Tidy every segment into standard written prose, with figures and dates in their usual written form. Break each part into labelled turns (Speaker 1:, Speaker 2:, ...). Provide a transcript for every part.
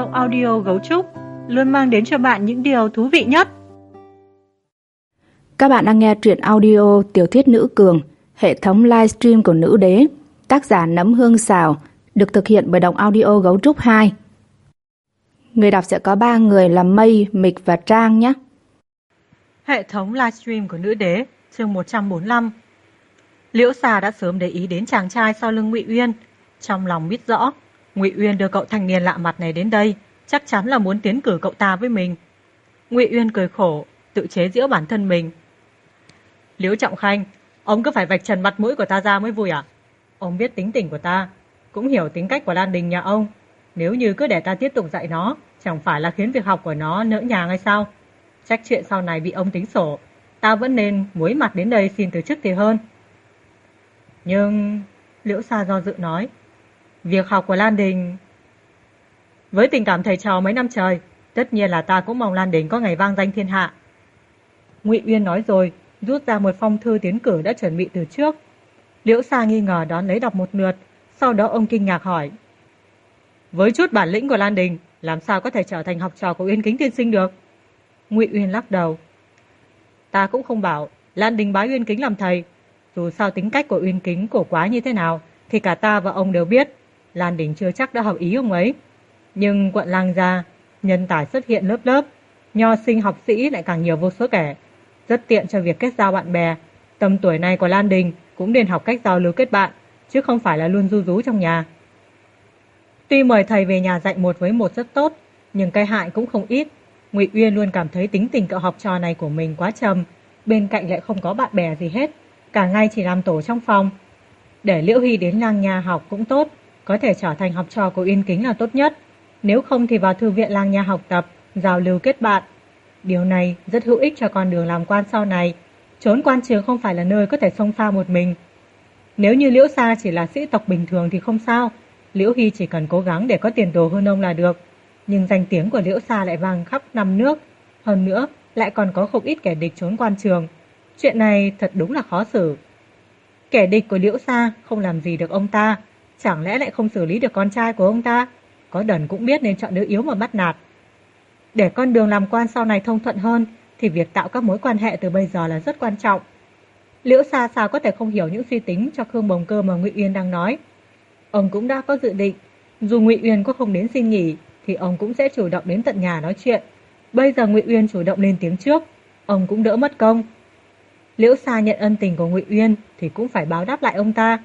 Speaker 1: Đọc audio Gấu Trúc luôn mang đến cho bạn những điều thú vị nhất.
Speaker 2: Các bạn đang nghe truyện audio Tiểu thuyết Nữ Cường, hệ thống livestream của Nữ Đế, tác giả Nấm Hương Xào, được thực hiện bởi Đọc audio Gấu Trúc 2. Người đọc sẽ có 3 người là Mây, Mịch và Trang nhé.
Speaker 1: Hệ thống livestream của Nữ Đế, chương 145. Liễu Xà đã sớm để ý đến chàng trai sau lưng Ngụy Uyên, trong lòng biết rõ Ngụy Uyên đưa cậu thanh niên lạ mặt này đến đây chắc chắn là muốn tiến cử cậu ta với mình. Ngụy Uyên cười khổ, tự chế giễu bản thân mình. Liễu Trọng Khanh, ông cứ phải vạch trần mặt mũi của ta ra mới vui à? Ông biết tính tình của ta, cũng hiểu tính cách của Lan Đình nhà ông. Nếu như cứ để ta tiếp tục dạy nó, chẳng phải là khiến việc học của nó nỡ nhàng hay sao? Trách chuyện sau này bị ông tính sổ, ta vẫn nên muối mặt đến đây xin từ chức thì hơn. Nhưng... Liễu Sa do dự nói, việc học của Lan Đình... Với tình cảm thầy trò mấy năm trời, tất nhiên là ta cũng mong Lan Đình có ngày vang danh thiên hạ. Ngụy Uyên nói rồi, rút ra một phong thư tiến cử đã chuẩn bị từ trước. Liễu Sa nghi ngờ đón lấy đọc một lượt, sau đó ông kinh ngạc hỏi. Với chút bản lĩnh của Lan Đình, làm sao có thể trở thành học trò của Uyên Kính tiên sinh được? Ngụy Uyên lắc đầu. Ta cũng không bảo Lan Đình bái Uyên Kính làm thầy. Dù sao tính cách của Uyên Kính cổ quái như thế nào thì cả ta và ông đều biết. Lan Đình chưa chắc đã hợp ý ông ấy. Nhưng quận Lang Gia, nhân tài xuất hiện lớp lớp, nho sinh học sĩ lại càng nhiều vô số kể, rất tiện cho việc kết giao bạn bè. Tầm tuổi này của Lan Đình cũng nên học cách giao lưu kết bạn, chứ không phải là luôn ru rú trong nhà. Tuy mời thầy về nhà dạy một với một rất tốt, nhưng cái hại cũng không ít. Ngụy Uyên luôn cảm thấy tính tình cậu học trò này của mình quá trầm, bên cạnh lại không có bạn bè gì hết, cả ngày chỉ làm tổ trong phòng. Để Liễu Hy đến Lang Nha học cũng tốt, có thể trở thành học trò của Uyên Kính là tốt nhất. Nếu không thì vào thư viện Lang Nha học tập, giao lưu kết bạn. Điều này rất hữu ích cho con đường làm quan sau này. Trốn quan trường không phải là nơi có thể xông pha một mình. Nếu như Liễu Sa chỉ là sĩ tộc bình thường thì không sao, Liễu Hy chỉ cần cố gắng để có tiền đồ hơn ông là được. Nhưng danh tiếng của Liễu Sa lại vang khắp năm nước, hơn nữa lại còn có không ít kẻ địch trốn quan trường. Chuyện này thật đúng là khó xử. Kẻ địch của Liễu Sa không làm gì được ông ta, chẳng lẽ lại không xử lý được con trai của ông ta? Có đần cũng biết nên chọn đứa yếu mà bắt nạt. Để con đường làm quan sau này thông thuận hơn thì việc tạo các mối quan hệ từ bây giờ là rất quan trọng. Liễu Sa sao có thể không hiểu những suy tính cho Khương Bồng Cơ mà Ngụy Uyên đang nói. Ông cũng đã có dự định, dù Ngụy Uyên có không đến xin nghỉ thì ông cũng sẽ chủ động đến tận nhà nói chuyện. Bây giờ Ngụy Uyên chủ động lên tiếng trước, ông cũng đỡ mất công. Liễu Sa nhận ân tình của Ngụy Uyên thì cũng phải báo đáp lại ông ta.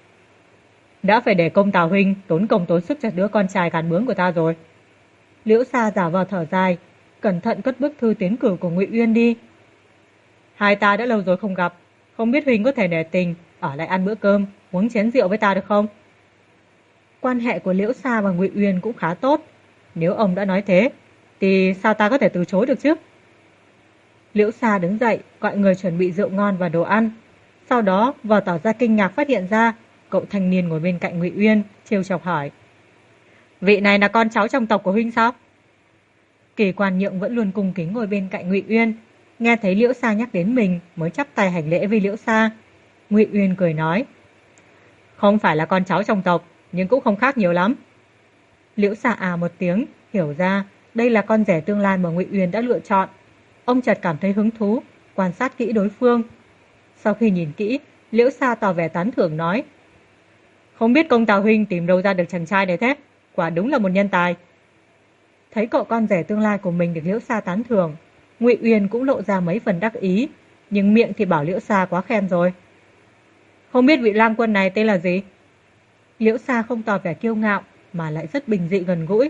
Speaker 1: Đã phải để công Tào huynh tốn công tốn sức cho đứa con trai càn bướng của ta rồi. Liễu Sa giả vờ thở dài, cẩn thận cất bức thư tiến cử của Ngụy Uyên đi. Hai ta đã lâu rồi không gặp, không biết huynh có thể nể tình ở lại ăn bữa cơm, uống chén rượu với ta được không? Quan hệ của Liễu Sa và Ngụy Uyên cũng khá tốt. Nếu ông đã nói thế thì sao ta có thể từ chối được chứ? Liễu Sa đứng dậy gọi người chuẩn bị rượu ngon và đồ ăn. Sau đó vào tỏ ra kinh ngạc phát hiện ra cậu thanh niên ngồi bên cạnh Ngụy Uyên, trêu chọc hỏi. Vị này là con cháu trong tộc của huynh sao? Kỳ Quan Nhượng vẫn luôn cung kính ngồi bên cạnh Ngụy Uyên, nghe thấy Liễu Sa nhắc đến mình mới chắp tay hành lễ với Liễu Sa. Ngụy Uyên cười nói. Không phải là con cháu trong tộc, nhưng cũng không khác nhiều lắm. Liễu Sa à một tiếng, hiểu ra đây là con rể tương lai mà Ngụy Uyên đã lựa chọn. Ông chợt cảm thấy hứng thú, quan sát kỹ đối phương. Sau khi nhìn kỹ, Liễu Sa tỏ vẻ tán thưởng nói. Không biết công Tào huynh tìm đâu ra được chàng trai này thế, quả đúng là một nhân tài. Thấy cậu con rể tương lai của mình được Liễu Sa tán thưởng, Ngụy Uyên cũng lộ ra mấy phần đắc ý, nhưng miệng thì bảo Liễu Sa quá khen rồi. Không biết vị lang quân này tên là gì? Liễu Sa không tỏ vẻ kiêu ngạo mà lại rất bình dị gần gũi.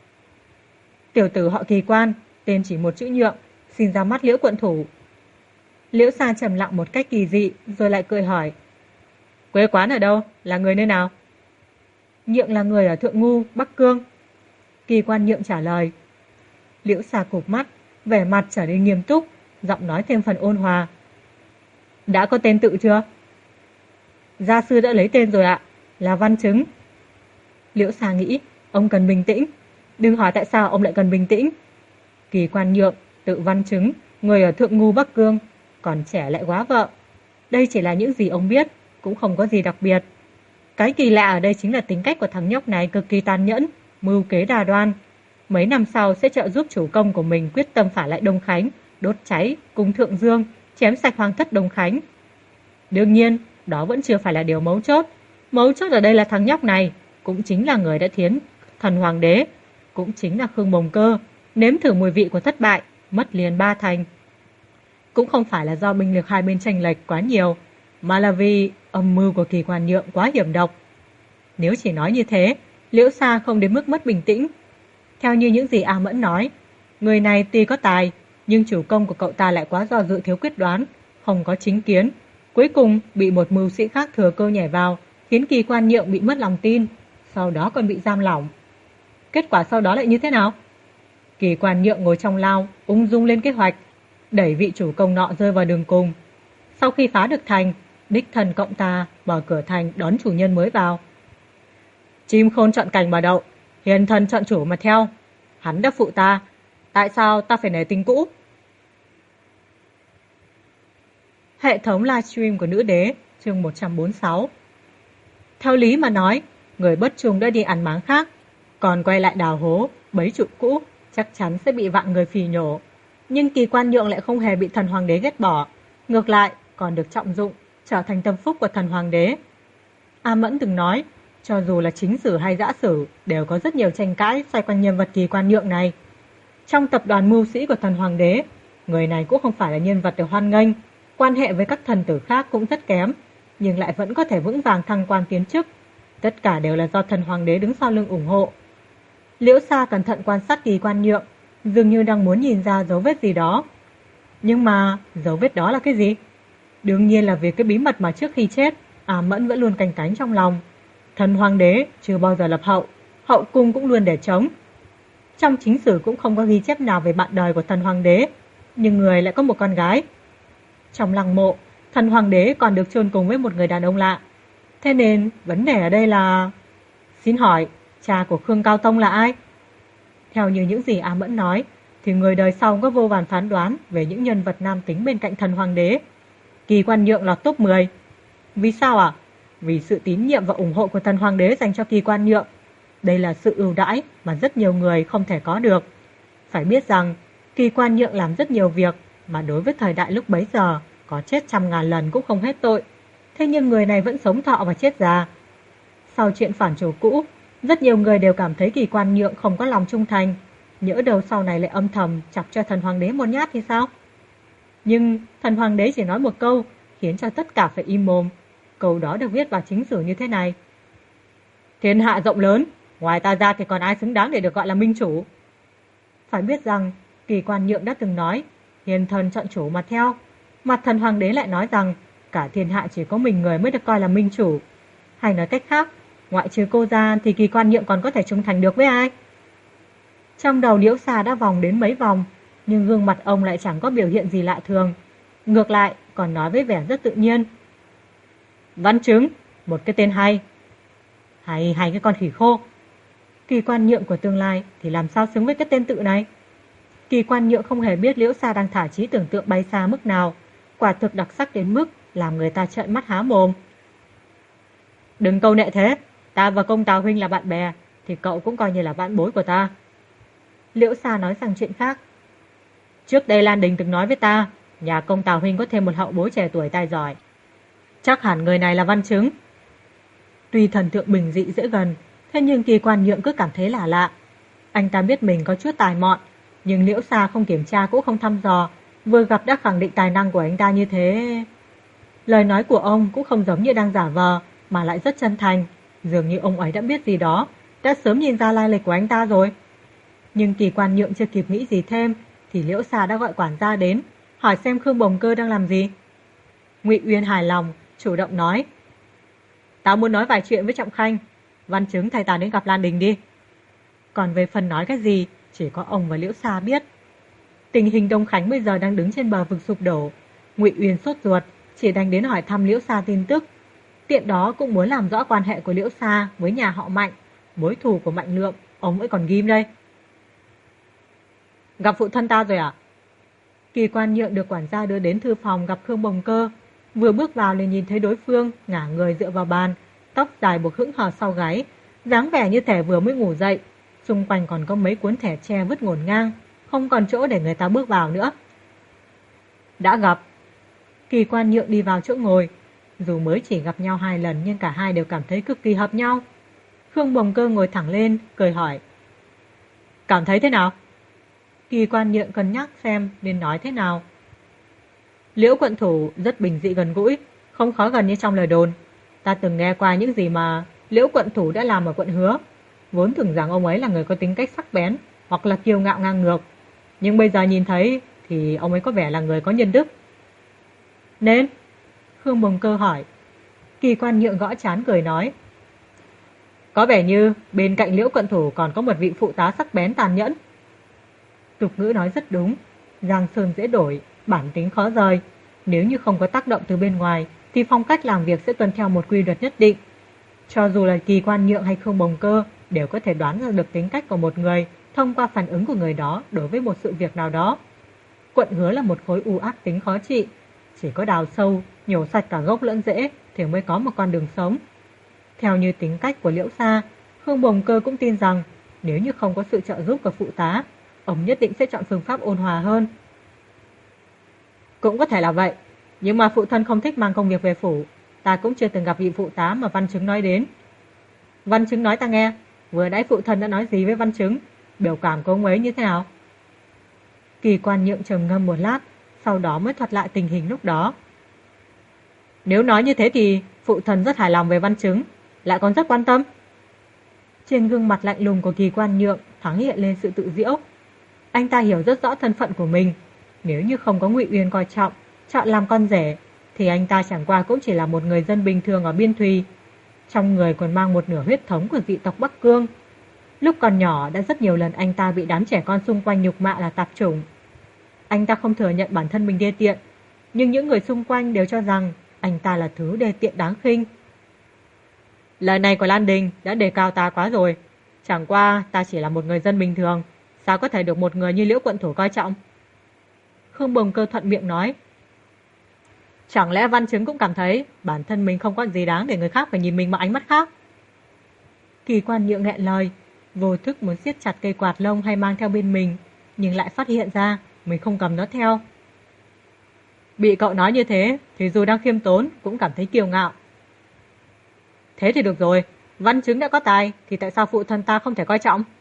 Speaker 1: Tiểu tử họ Kỳ Quan, tên chỉ một chữ Nhượng, xin ra mắt Liễu quận thủ. Liễu Sa trầm lặng một cách kỳ dị rồi lại cười hỏi. Quê quán ở đâu? Là người nơi nào? Nhượng là người ở Thượng Ngu, Bắc Cương. Kỳ Quan Nhượng trả lời. Liễu Sa cụp mắt, vẻ mặt trở nên nghiêm túc, giọng nói thêm phần ôn hòa. Đã có tên tự chưa? Gia sư đã lấy tên rồi ạ, là Văn Chứng. Liễu Sa nghĩ, ông cần bình tĩnh. Đừng hỏi tại sao ông lại cần bình tĩnh. Kỳ Quan Nhượng, tự Văn Chứng, người ở Thượng Ngu Bắc Cương, còn trẻ lại quá vợ. Đây chỉ là những gì ông biết, cũng không có gì đặc biệt. Cái kỳ lạ ở đây chính là tính cách của thằng nhóc này cực kỳ tàn nhẫn, mưu kế đa đoan. mấy năm sau sẽ trợ giúp chủ công của mình quyết tâm phả lại Đông Khánh, đốt cháy cung Thượng Dương, chém sạch hoàng thất Đông Khánh. Đương nhiên, đó vẫn chưa phải là điều mấu chốt. Mấu chốt ở đây là thằng nhóc này, cũng chính là người đã thiến thần hoàng đế, cũng chính là Khương Bồng Cơ, nếm thử mùi vị của thất bại, mất liền 3 thành. Cũng không phải là do binh lực hai bên chênh lệch quá nhiều, mà là vì âm mưu của Kỳ Quan Nhượng quá hiểm độc. Nếu chỉ nói như thế, Liễu Sa không đến mức mất bình tĩnh. Theo như những gì A Mẫn nói, người này tuy có tài, nhưng chủ công của cậu ta lại quá do dự thiếu quyết đoán, không có chính kiến. Cuối cùng bị một mưu sĩ khác thừa cơ nhảy vào, khiến Kỳ Quan Nhượng bị mất lòng tin, sau đó còn bị giam lỏng. Kết quả sau đó lại như thế nào? Kỳ Quan Nhượng ngồi trong lao, ung dung lên kế hoạch, đẩy vị chủ công nọ rơi vào đường cùng. Sau khi phá được thành, đích thân cộng ta mở cửa thành đón chủ nhân mới vào. Chim khôn chọn cành mà đậu, hiền thần chọn chủ mà theo. Hắn đã phụ ta, tại sao ta phải nể tình cũ? Hệ thống livestream của nữ đế, chương 146. Theo lý mà nói, người bất trung đã đi ăn máng khác, còn quay lại đào hố, bấy trụ cũ, chắc chắn sẽ bị vạn người phì nhổ. Nhưng Kỳ Quan Nhượng lại không hề bị thần hoàng đế ghét bỏ, ngược lại còn được trọng dụng, trở thành tâm phúc của thần hoàng đế. A Mẫn từng nói, cho dù là chính sử hay dã sử, đều có rất nhiều tranh cãi xoay quanh nhân vật Kỳ Quan Nhượng này. Trong tập đoàn mưu sĩ của thần hoàng đế, người này cũng không phải là nhân vật được hoan nghênh, quan hệ với các thần tử khác cũng rất kém, nhưng lại vẫn có thể vững vàng thăng quan tiến chức. Tất cả đều là do thần hoàng đế đứng sau lưng ủng hộ. Liễu Sa cẩn thận quan sát Kỳ Quan Nhượng, dường như đang muốn nhìn ra dấu vết gì đó. Nhưng mà dấu vết đó là cái gì? Đương nhiên là vì cái bí mật mà trước khi chết, A Mẫn vẫn luôn canh cánh trong lòng. Thần hoàng đế chưa bao giờ lập hậu, hậu cung cũng luôn để trống. Trong chính sử cũng không có ghi chép nào về bạn đời của thần hoàng đế, nhưng người lại có một con gái. Trong lăng mộ, thần hoàng đế còn được chôn cùng với một người đàn ông lạ. Thế nên vấn đề ở đây là... Xin hỏi, cha của Khương Cao Tông là ai? Theo như những gì A Mẫn nói, thì người đời sau có vô vàn phán đoán về những nhân vật nam tính bên cạnh thần hoàng đế. Kỳ Quan Nhượng lọt top 10. Vì sao ạ? Vì sự tín nhiệm và ủng hộ của thần hoàng đế dành cho Kỳ Quan Nhượng. Đây là sự ưu đãi mà rất nhiều người không thể có được. Phải biết rằng, Kỳ Quan Nhượng làm rất nhiều việc mà đối với thời đại lúc bấy giờ, có chết 100.000 lần cũng không hết tội. Thế nhưng người này vẫn sống thọ và chết già. Sau chuyện phản chủ cũ, rất nhiều người đều cảm thấy Kỳ Quan Nhượng không có lòng trung thành. Nhỡ đầu sau này lại âm thầm chọc cho thần hoàng đế một nhát thì sao? Nhưng thần hoàng đế chỉ nói một câu, khiến cho tất cả phải im mồm. Câu đó được viết vào chính sử như thế này: Thiên hạ rộng lớn, ngoài ta ra thì còn ai xứng đáng để được gọi là minh chủ? Phải biết rằng, Kỳ Quan Nhượng đã từng nói, hiền thần chọn chủ mà theo. Mặt thần hoàng đế lại nói rằng, cả thiên hạ chỉ có mình người mới được coi là minh chủ. Hay nói cách khác, ngoại trừ cô ra thì Kỳ Quan Nhượng còn có thể trung thành được với ai? Trong đầu Liễu Sa đã vòng đến mấy vòng, nhưng gương mặt ông lại chẳng có biểu hiện gì lạ thường. Ngược lại, còn nói với vẻ rất tự nhiên. Văn Chứng, một cái tên hay. Hay cái con khỉ khô. Kỳ Quan Nhượng của tương lai thì làm sao xứng với cái tên tự này? Kỳ Quan Nhượng không hề biết Liễu Sa đang thả trí tưởng tượng bay xa mức nào, quả thực đặc sắc đến mức làm người ta trợn mắt há mồm. Đừng câu nệ thế, ta và công Tào huynh là bạn bè, thì cậu cũng coi như là bạn bối của ta. Liễu Sa nói sang chuyện khác. Trước đây Lan Đình từng nói với ta, nhà công Tào huynh có thêm một hậu bối trẻ tuổi tài giỏi. Chắc hẳn người này là Văn Chứng. Tuy thần tượng bình dị dễ gần, thế nhưng Kỳ Quan Nhượng cứ cảm thấy lạ lạ. Anh ta biết mình có chút tài mọn, nhưng Liễu Sa không kiểm tra cũng không thăm dò, vừa gặp đã khẳng định tài năng của anh ta như thế. Lời nói của ông cũng không giống như đang giả vờ, mà lại rất chân thành, dường như ông ấy đã biết gì đó, đã sớm nhìn ra lai lịch của anh ta rồi. Nhưng Kỳ Quan Nhượng chưa kịp nghĩ gì thêm, thì Liễu Sa đã gọi quản gia đến, hỏi xem Khương Bồng Cơ đang làm gì. Ngụy Uyên hài lòng, chủ động nói: "Tao muốn nói vài chuyện với Trọng Khanh, Văn Chứng thay ta đến gặp Lan Đình đi." Còn về phần nói cái gì, chỉ có ông và Liễu Sa biết. Tình hình Đông Khánh bây giờ đang đứng trên bờ vực sụp đổ. Ngụy Uyên sốt ruột, chỉ đành đến hỏi thăm Liễu Sa tin tức. Tiện đó cũng muốn làm rõ quan hệ của Liễu Sa với nhà họ Mạnh, mối thù của Mạnh Lượng, ông ấy còn ghim đây. Gặp phụ thân ta rồi à? Kỳ Quan Nhượng được quản gia đưa đến thư phòng gặp Khương Bồng Cơ. Vừa bước vào liền nhìn thấy đối phương ngả người dựa vào bàn, tóc dài buộc hững hờ sau gáy, dáng vẻ như thể vừa mới ngủ dậy, Xung quanh còn có mấy cuốn thẻ tre vứt ngổn ngang, không còn chỗ để người ta bước vào nữa. Đã gặp. Kỳ Quan Nhượng đi vào chỗ ngồi. Dù mới chỉ gặp nhau 2 lần nhưng cả hai đều cảm thấy cực kỳ hợp nhau. Khương Bồng Cơ ngồi thẳng lên, cười hỏi. Cảm thấy thế nào? Kỳ Quan Nhượng cân nhắc xem nên nói thế nào. Liễu quận thủ rất bình dị gần gũi, không khó gần như trong lời đồn. Ta từng nghe qua những gì mà Liễu quận thủ đã làm ở quận Hứa. Vốn tưởng rằng ông ấy là người có tính cách sắc bén hoặc là kiêu ngạo ngang ngược. Nhưng bây giờ nhìn thấy thì ông ấy có vẻ là người có nhân đức. Nên? Khương Bồng Cơ hỏi. Kỳ Quan Nhượng gõ trán cười nói. Có vẻ như bên cạnh Liễu quận thủ còn có một vị phụ tá sắc bén tàn nhẫn. Tục ngữ nói rất đúng. Giang sơn dễ đổi, bản tính khó rời. Nếu như không có tác động từ bên ngoài thì phong cách làm việc sẽ tuân theo một quy luật nhất định. Cho dù là Kỳ Quan Nhượng hay Khương Bồng Cơ đều có thể đoán ra được tính cách của một người thông qua phản ứng của người đó đối với một sự việc nào đó. Quận Hứa là một khối u ác tính khó trị. Chỉ có đào sâu, nhổ sạch cả gốc lẫn rễ thì mới có một con đường sống. Theo như tính cách của Liễu Sa, Khương Bồng Cơ cũng tin rằng nếu như không có sự trợ giúp của phụ tá, ông nhất định sẽ chọn phương pháp ôn hòa hơn. Cũng có thể là vậy, nhưng mà phụ thân không thích mang công việc về phủ. Ta cũng chưa từng gặp vị phụ tá mà Văn Chứng nói đến. Văn Chứng nói ta nghe, vừa nãy phụ thân đã nói gì với Văn Chứng, biểu cảm của ông ấy như thế nào? Kỳ Quan Nhượng trầm ngâm một lát, sau đó mới thuật lại tình hình lúc đó. Nếu nói như thế thì phụ thân rất hài lòng về Văn Chứng, lại còn rất quan tâm. Trên gương mặt lạnh lùng của Kỳ Quan Nhượng thoáng hiện lên sự tự giễu. Anh ta hiểu rất rõ thân phận của mình. Nếu như không có Ngụy Uyên coi trọng, chọn làm con rể, thì anh ta chẳng qua cũng chỉ là một người dân bình thường ở Biên Thùy. Trong người còn mang một nửa huyết thống của dị tộc Bắc Cương. Lúc còn nhỏ đã rất nhiều lần anh ta bị đám trẻ con xung quanh nhục mạ là tạp chủng. Anh ta không thừa nhận bản thân mình đê tiện, nhưng những người xung quanh đều cho rằng anh ta là thứ đê tiện đáng khinh. Lời này của Lan Đình đã đề cao ta quá rồi. Chẳng qua ta chỉ là một người dân bình thường, sao có thể được một người như Liễu quận thủ coi trọng? Khương Bồng Cơ thuận miệng nói. Chẳng lẽ Văn Chứng cũng cảm thấy bản thân mình không có gì đáng để người khác phải nhìn mình bằng ánh mắt khác? Kỳ Quan Nhượng nghẹn lời, vô thức muốn siết chặt cây quạt lông hay mang theo bên mình, nhưng lại phát hiện ra mình không cầm nó theo. Bị cậu nói như thế thì dù đang khiêm tốn cũng cảm thấy kiêu ngạo. Thế thì được rồi, Văn Chứng đã có tài thì tại sao phụ thân ta không thể coi trọng?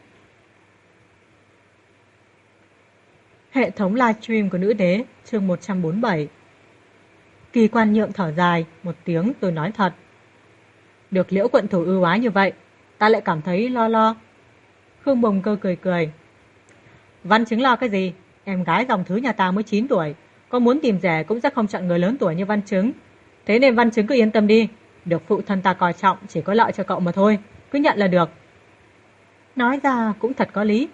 Speaker 1: Hệ thống livestream của Nữ Đế, chương 147. Kỳ Quan Nhượng thở dài một tiếng rồi nói thật. Được Liễu quận thủ ưu ái như vậy, ta lại cảm thấy lo. Khương Bồng Cơ cười cười. Văn Chứng lo cái gì? Em gái dòng thứ nhà ta mới 9 tuổi, có muốn tìm rể cũng sẽ không chọn người lớn tuổi như Văn Chứng. Thế nên Văn Chứng cứ yên tâm đi, được phụ thân ta coi trọng chỉ có lợi cho cậu mà thôi, cứ nhận là được. Nói ra cũng thật có lý.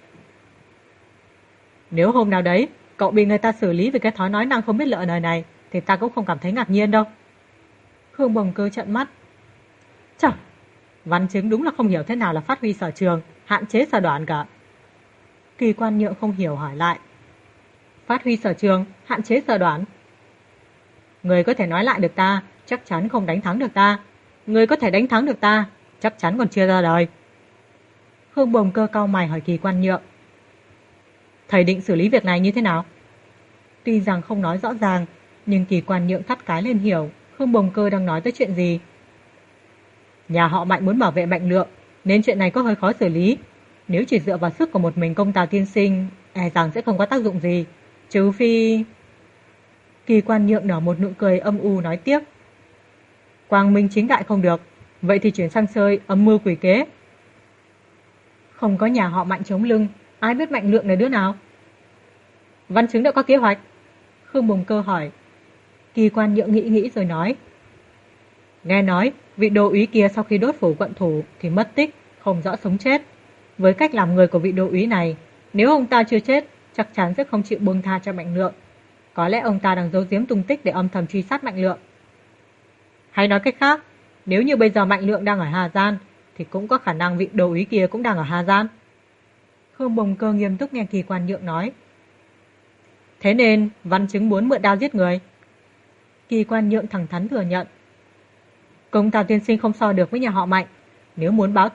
Speaker 1: Nếu hôm nào đấy cậu bị người ta xử lý vì cái thói nói năng không biết lựa lời này thì ta cũng không cảm thấy ngạc nhiên đâu. Khương Bồng Cơ trợn mắt. Trời, Văn Chứng đúng là không hiểu thế nào là phát huy sở trường, hạn chế sở đoản cả. Kỳ Quan Nhượng không hiểu hỏi lại. Phát huy sở trường, hạn chế sở đoản. Người có thể nói lại được ta, chắc chắn không đánh thắng được ta. Người có thể đánh thắng được ta, chắc chắn còn chưa ra đời. Khương Bồng Cơ cau mày hỏi Kỳ Quan Nhượng. Thầy định xử lý việc này như thế nào? Tuy rằng không nói rõ ràng, nhưng Kỳ Quan Nhượng thắt cái lên hiểu Khương Bồng Cơ đang nói tới chuyện gì. Nhà họ Mạnh muốn bảo vệ Mạnh Lượng, nên chuyện này có hơi khó xử lý. Nếu chỉ dựa vào sức của một mình công Tào tiên sinh, e rằng sẽ không có tác dụng gì. Trừ phi... Kỳ Quan Nhượng nở một nụ cười âm u nói tiếp. Quang minh chính đại không được, vậy thì chuyển sang chơi âm mưu quỷ kế. Không có nhà họ Mạnh chống lưng, ai biết Mạnh Lượng là đứa nào? Văn Chứng đã có kế hoạch. Khương Bồng Cơ hỏi. Kỳ Quan Nhượng nghĩ rồi nói. Nghe nói vị đô úy kia sau khi đốt phủ quận thủ thì mất tích, không rõ sống chết. Với cách làm người của vị đô úy này, nếu ông ta chưa chết, chắc chắn sẽ không chịu buông tha cho Mạnh Lượng. Có lẽ ông ta đang giấu giếm tung tích để âm thầm truy sát Mạnh Lượng. Hay nói cách khác, nếu như bây giờ Mạnh Lượng đang ở Hà Giang thì cũng có khả năng vị đô úy kia cũng đang ở Hà Giang. Khương Bồng Cơ nghiêm túc nghe Kỳ Quan Nhượng nói. Thế nên Văn Chứng muốn mượn đao giết người. Kỳ Quan Nhượng thẳng thắn thừa nhận. Công Tào tiên sinh không so được với nhà họ Mạnh. Nếu muốn báo thù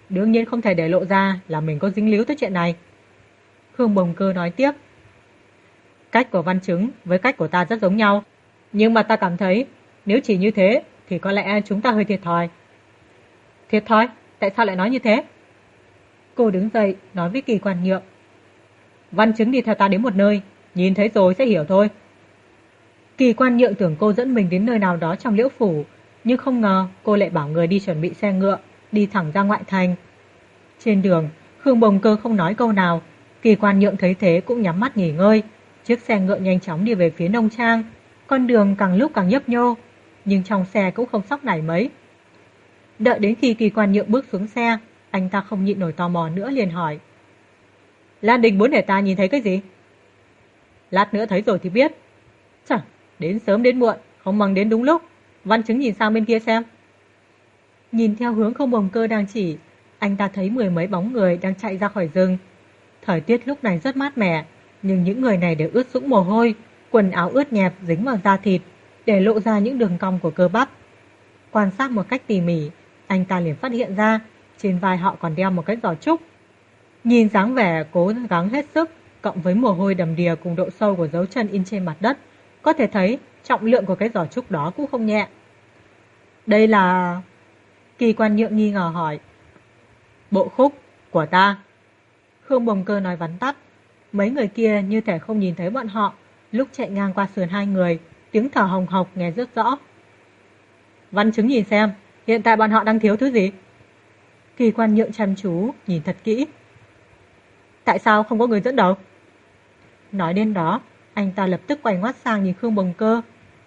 Speaker 1: Đương nhiên không thể để lộ ra là mình có dính líu tới chuyện này. Khương Bồng Cơ nói tiếp. Cách của Văn Chứng với cách của ta rất giống nhau, nhưng mà ta cảm thấy nếu chỉ như thế thì có lẽ chúng ta hơi thiệt thòi. Thiệt thòi? Tại sao lại nói như thế? Cô đứng dậy nói với Kỳ Quan Nhượng. Văn Chứng đi theo ta đến một nơi, nhìn thấy rồi sẽ hiểu thôi. Kỳ Quan Nhượng tưởng cô dẫn mình đến nơi nào đó trong Liễu Phủ, nhưng không ngờ cô lại bảo người đi chuẩn bị xe ngựa, đi thẳng ra ngoại thành. Trên đường, Khương Bồng Cơ không nói câu nào, Kỳ Quan Nhượng thấy thế cũng nhắm mắt nghỉ ngơi. Chiếc xe ngựa nhanh chóng đi về phía nông trang, con đường càng lúc càng nhấp nhô, nhưng trong xe cũng không sóc nảy mấy. Đợi đến khi Kỳ Quan Nhượng bước xuống xe, anh ta không nhịn nổi tò mò nữa liền hỏi. Lan Đình muốn để ta nhìn thấy cái gì? Lát nữa thấy rồi thì biết. Chẳng, đến sớm đến muộn, không bằng đến đúng lúc. Văn Chứng nhìn sang bên kia xem. Nhìn theo hướng Khương Bồng Cơ đang chỉ, anh ta thấy mười mấy bóng người đang chạy ra khỏi rừng. Thời tiết lúc này rất mát mẻ, nhưng những người này đều ướt sũng mồ hôi, quần áo ướt nhẹp dính vào da thịt, để lộ ra những đường cong của cơ bắp. Quan sát một cách tỉ mỉ, anh ta liền phát hiện ra trên vai họ còn đeo một cái giỏ trúc. Nhìn dáng vẻ cố gắng hết sức, cộng với mồ hôi đầm đìa cùng độ sâu của dấu chân in trên mặt đất, có thể thấy trọng lượng của cái giỏ trúc đó cũng không nhẹ. Đây là... Kỳ Quan Nhượng nghi ngờ hỏi. Bộ khúc của ta. Khương Bồng Cơ nói vắn tắt. Mấy người kia như thể không nhìn thấy bọn họ. Lúc chạy ngang qua sườn hai người, tiếng thở hồng hộc nghe rất rõ. Văn Chứng nhìn xem, hiện tại bọn họ đang thiếu thứ gì? Kỳ Quan Nhượng chăm chú, nhìn thật kỹ. Tại sao không có người dẫn đầu? Nói đến đó, anh ta lập tức quay ngoắt sang nhìn Khương Bồng Cơ.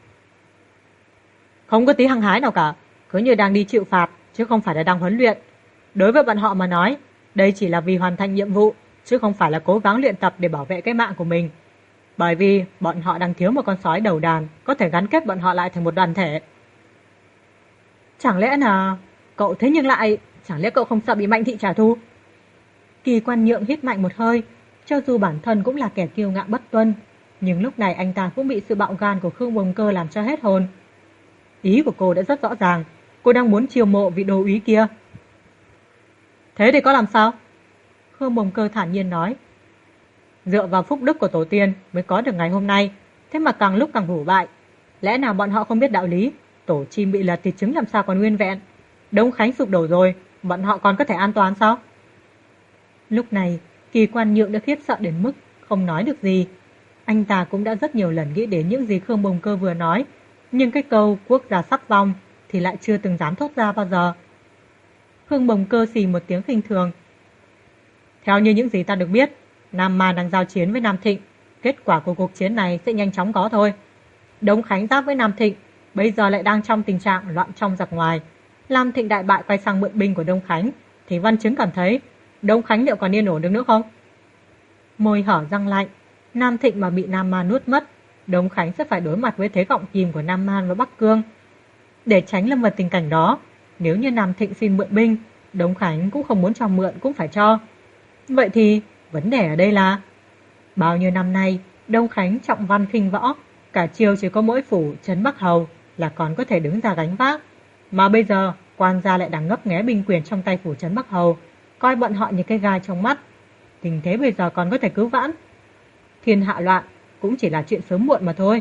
Speaker 1: Không có tí hăng hái nào cả, cứ như đang đi chịu phạt, chứ không phải là đang huấn luyện. Đối với bọn họ mà nói, đây chỉ là vì hoàn thành nhiệm vụ, chứ không phải là cố gắng luyện tập để bảo vệ cái mạng của mình. Bởi vì bọn họ đang thiếu một con sói đầu đàn, có thể gắn kết bọn họ lại thành một đoàn thể. Chẳng lẽ là... Cậu thế nhưng lại... Chẳng lẽ cậu không sợ bị Mạnh Thị trả thù? Kỳ Quan Nhượng hít mạnh một hơi, cho dù bản thân cũng là kẻ kiêu ngạo bất tuân, nhưng lúc này anh ta cũng bị sự bạo gan của Khương Bồng Cơ làm cho hết hồn. Ý của cô đã rất rõ ràng, cô đang muốn chiêu mộ vị đô úy kia. Thế thì có làm sao? Khương Bồng Cơ thản nhiên nói. Dựa vào phúc đức của tổ tiên mới có được ngày hôm nay, thế mà càng lúc càng hủ bại. Lẽ nào bọn họ không biết đạo lý, tổ chim bị lật thì trứng làm sao còn nguyên vẹn. Đông Khánh sụp đổ rồi, bọn họ còn có thể an toàn sao? Lúc này, Kỳ Quan Nhượng đã khiếp sợ đến mức không nói được gì. Anh ta cũng đã rất nhiều lần nghĩ đến những gì Khương Bồng Cơ vừa nói, nhưng cái câu quốc gia sắp vong thì lại chưa từng dám thốt ra bao giờ. Khương Bồng Cơ xì một tiếng khinh thường. Theo như những gì ta được biết, Nam Man đang giao chiến với Nam Thịnh. Kết quả của cuộc chiến này sẽ nhanh chóng có thôi. Đông Khánh giáp với Nam Thịnh, bây giờ lại đang trong tình trạng loạn trong giặc ngoài. Nam Thịnh đại bại quay sang mượn binh của Đông Khánh, thì Văn Chứng cảm thấy Đông Khánh liệu còn yên ổn được nữa không? Môi hở răng lạnh, Nam Thịnh mà bị Nam Man nuốt mất, Đông Khánh sẽ phải đối mặt với thế gọng kìm của Nam Man và Bắc Cương. Để tránh lâm vào tình cảnh đó, nếu như Nam Thịnh xin mượn binh, Đông Khánh cũng không muốn cho mượn cũng phải cho. Vậy thì vấn đề ở đây là bao nhiêu năm nay Đông Khánh trọng văn khinh võ, cả triều chỉ có mỗi phủ trấn Bắc Hầu là còn có thể đứng ra gánh vác, mà bây giờ quan gia lại đang ngấp nghé binh quyền trong tay phủ trấn Bắc Hầu, coi bọn họ như cái gai trong mắt. Tình thế bây giờ còn có thể cứu vãn. Thiên hạ loạn cũng chỉ là chuyện sớm muộn mà thôi.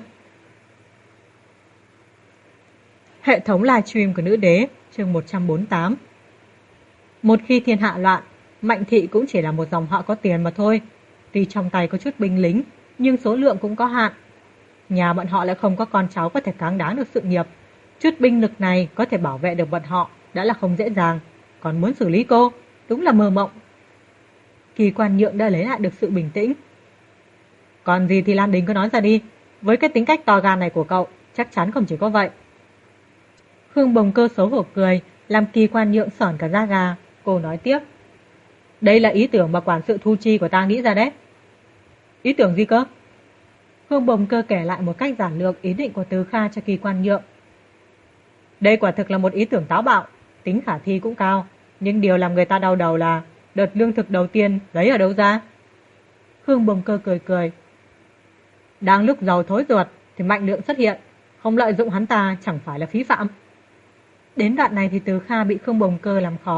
Speaker 1: Hệ thống livestream của Nữ Đế, chương 148. Một khi thiên hạ loạn, Mạnh Thị cũng chỉ là một dòng họ có tiền mà thôi. Tuy trong tay có chút binh lính, nhưng số lượng cũng có hạn. Nhà bọn họ lại không có con cháu có thể cáng đáng được sự nghiệp. Chút binh lực này có thể bảo vệ được bọn họ đã là không dễ dàng. Còn muốn xử lý cô, đúng là mơ mộng. Kỳ Quan Nhượng đã lấy lại được sự bình tĩnh. Còn gì thì Lan Đình cứ nói ra đi. Với cái tính cách to gan này của cậu, chắc chắn không chỉ có vậy. Khương Bồng Cơ xấu hổ cười, làm Kỳ Quan Nhượng sởn cả da gà. Cô nói tiếp. Đây là ý tưởng mà quản sự thu chi của ta nghĩ ra đấy. Ý tưởng gì cơ? Khương Bồng Cơ kể lại một cách giản lược ý định của Từ Kha cho Kỳ Quan Nhượng. Đây quả thực là một ý tưởng táo bạo, tính khả thi cũng cao, nhưng điều làm người ta đau đầu là đợt lương thực đầu tiên lấy ở đâu ra? Khương Bồng Cơ cười cười. Đang lúc giàu thối ruột thì Mạnh Lượng xuất hiện, không lợi dụng hắn ta chẳng phải là phí phạm. Đến đoạn này thì Từ Kha bị Khương Bồng Cơ làm khó,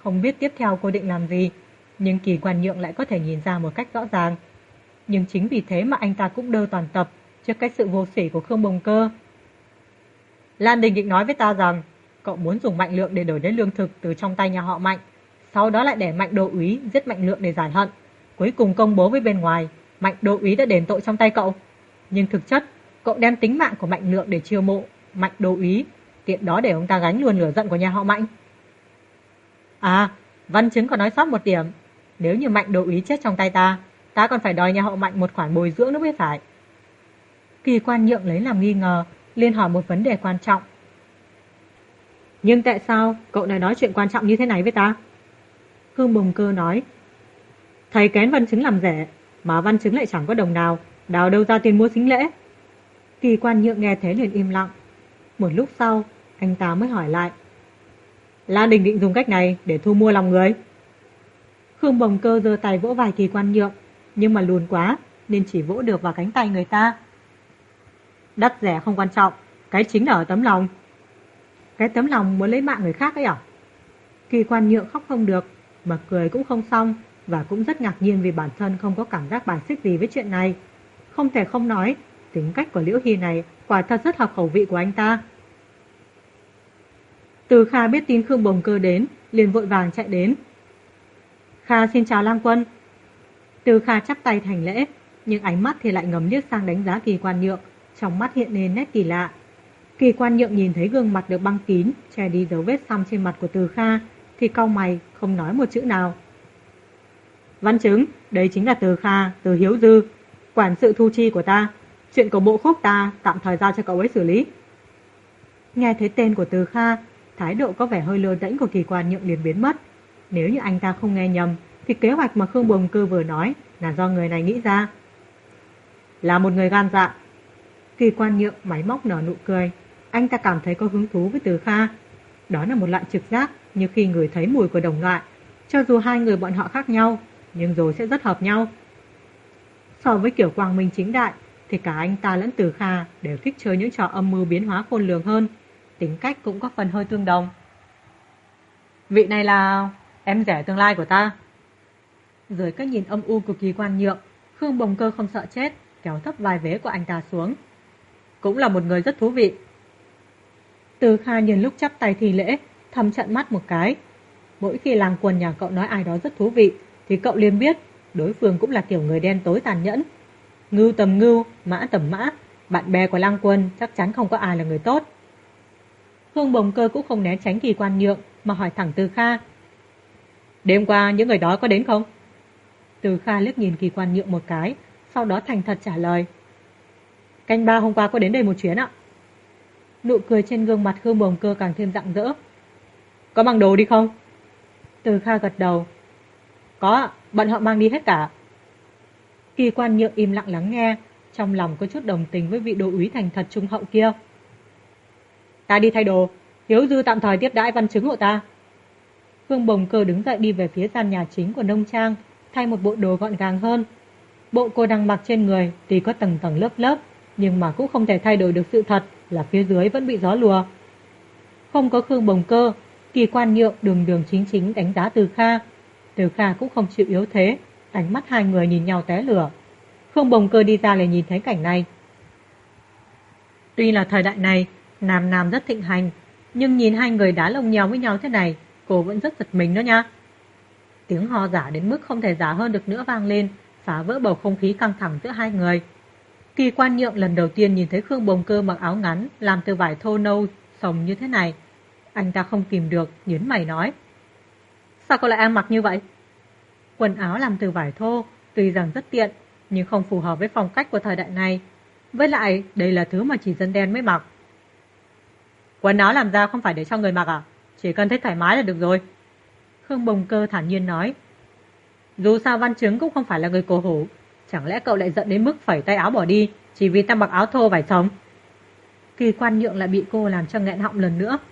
Speaker 1: không biết tiếp theo cô định làm gì, nhưng Kỳ Quan Nhượng lại có thể nhìn ra một cách rõ ràng. Nhưng chính vì thế mà anh ta cũng đơ toàn tập trước cái sự vô sỉ của Khương Bồng Cơ. Lan Đình định nói với ta rằng cậu muốn dùng Mạnh Lượng để đổi lấy lương thực từ trong tay nhà họ Mạnh, sau đó lại để Mạnh Đô úy giết Mạnh Lượng để giải hận, cuối cùng công bố với bên ngoài Mạnh Đô úy đã đền tội trong tay cậu. Nhưng thực chất cậu đem tính mạng của Mạnh Lượng để chiêu mộ Mạnh Đô úy, tiện đó để ông ta gánh luôn lửa giận của nhà họ Mạnh. À, văn chứng còn nói sót một điểm, nếu như Mạnh Đô úy chết trong tay ta, ta còn phải đòi nhà họ Mạnh một khoản bồi dưỡng nữa mới phải. Kỳ Quan Nhượng lấy làm nghi ngờ, liền hỏi một vấn đề quan trọng. Nhưng tại sao cậu lại nói chuyện quan trọng như thế này với ta? Khương Bồng Cơ nói, thầy kén văn chứng làm rẻ, mà văn chứng lại chẳng có đồng nào, đào đâu ra tiền mua sính lễ. Kỳ Quan Nhượng nghe thế liền im lặng. Một lúc sau, anh ta mới hỏi lại, Lan Đình định dùng cách này để thu mua lòng người. Khương Bồng Cơ giơ tay vỗ vai Kỳ Quan Nhượng, nhưng mà lùn quá nên chỉ vỗ được vào cánh tay người ta. Đắt rẻ không quan trọng, cái chính là ở tấm lòng. Cái tấm lòng muốn lấy mạng người khác ấy à? Kỳ Quan Nhượng khóc không được, mà cười cũng không xong, và cũng rất ngạc nhiên vì bản thân không có cảm giác bài xích gì với chuyện này. Không thể không nói, tính cách của Liễu Hy này quả thật rất hợp khẩu vị của anh ta. Từ Kha biết tin Khương Bồng Cơ đến, liền vội vàng chạy đến. Kha xin chào Lang Quân. Từ Kha chắp tay thành lễ, nhưng ánh mắt thì lại ngầm liếc sang đánh giá Kỳ Quan Nhượng, trong mắt hiện lên nét kỳ lạ. Kỳ Quan Nhượng nhìn thấy gương mặt được băng kín, che đi dấu vết xăm trên mặt của Từ Kha, thì cau mày, không nói một chữ nào. Văn chứng, đây chính là Từ Kha, Từ Hiếu Dư, quản sự thu chi của ta. Chuyện của bộ khúc ta tạm thời giao cho cậu ấy xử lý. Nghe thấy tên của Từ Kha, thái độ có vẻ hơi lơ đễnh của Kỳ Quan Nhượng liền biến mất. Nếu như anh ta không nghe nhầm, thì kế hoạch mà Khương Bồng Cơ vừa nói là do người này nghĩ ra. Là một người gan dạ. Kỳ Quan Nhượng máy móc nở nụ cười. Anh ta cảm thấy có hứng thú với Từ Kha. Đó là một loại trực giác như khi người thấy mùi của đồng loại. Cho dù hai người bọn họ khác nhau, nhưng rồi sẽ rất hợp nhau. So với kiểu quang minh chính đại, thì cả anh ta lẫn Từ Kha đều thích chơi những trò âm mưu biến hóa khôn lường hơn. Tính cách cũng có phần hơi tương đồng. Vị này là em rể tương lai của ta. Dưới cái nhìn âm u của Kỳ Quan Nhượng, Khương Bồng Cơ không sợ chết, kéo thấp vai vế của anh ta xuống. Cũng là một người rất thú vị. Từ Kha nhìn lúc chắp tay thi lễ, thầm trợn mắt một cái. Mỗi khi Lang Quân nhà cậu nói ai đó rất thú vị, thì cậu liền biết đối phương cũng là kiểu người đen tối tàn nhẫn. Ngưu tầm ngưu, mã tầm mã, bạn bè của Lang Quân chắc chắn không có ai là người tốt. Khương Bồng Cơ cũng không né tránh Kỳ Quan Nhượng mà hỏi thẳng Từ Kha. Đêm qua những người đó có đến không? Từ Kha liếc nhìn Kỳ Quan Nhượng một cái, sau đó thành thật trả lời. Canh ba hôm qua có đến đây một chuyến ạ. Nụ cười trên gương mặt Khương Bồng Cơ càng thêm rạng rỡ. Có mang đồ đi không? Từ Kha gật đầu. Có ạ, bọn họ mang đi hết cả. Kỳ Quan Nhượng im lặng lắng nghe, trong lòng có chút đồng tình với vị đô úy thành thật trung hậu kia. Ta đi thay đồ, Hiếu Dư tạm thời tiếp đãi văn chứng hộ ta. Khương Bồng Cơ đứng dậy đi về phía gian nhà chính của nông trang, thay một bộ đồ gọn gàng hơn. Bộ cô đang mặc trên người tuy có tầng tầng lớp lớp, nhưng mà cũng không thể thay đổi được sự thật là phía dưới vẫn bị gió lùa. Không có Khương Bồng Cơ, Kỳ Quan Nhượng đường đường chính chính đánh giá Từ Kha. Từ Kha cũng không chịu yếu thế, ánh mắt hai người nhìn nhau té lửa. Khương Bồng Cơ đi ra lại nhìn thấy cảnh này. Tuy là thời đại này, nam nam rất thịnh hành, nhưng nhìn hai người đá lông nheo với nhau thế này, cô vẫn rất giật mình đó nha. Tiếng ho giả đến mức không thể giả hơn được nữa vang lên, phá vỡ bầu không khí căng thẳng giữa hai người. Kỳ Quan Nhượng lần đầu tiên nhìn thấy Khương Bồng Cơ mặc áo ngắn làm từ vải thô nâu sồng như thế này. Anh ta không kìm được, nhớn mày nói. Sao cô lại ăn mặc như vậy? Quần áo làm từ vải thô, tuy rằng rất tiện, nhưng không phù hợp với phong cách của thời đại này. Với lại, đây là thứ mà chỉ dân đen mới mặc. Quần áo làm ra không phải để cho người mặc à? Chỉ cần thấy thoải mái là được rồi. Khương Bồng Cơ thản nhiên nói. Dù sao văn chứng cũng không phải là người cổ hủ. Chẳng lẽ cậu lại giận đến mức phẩy tay áo bỏ đi chỉ vì ta mặc áo thô vải sồng? Kỳ Quan Nhượng lại bị cô làm cho nghẹn họng lần nữa.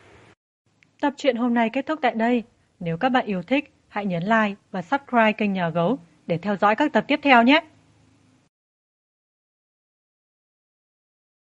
Speaker 1: Tập truyện hôm nay kết thúc tại đây. Nếu các bạn yêu thích, hãy nhấn like và subscribe kênh Nhà Gấu để theo dõi các tập tiếp theo nhé.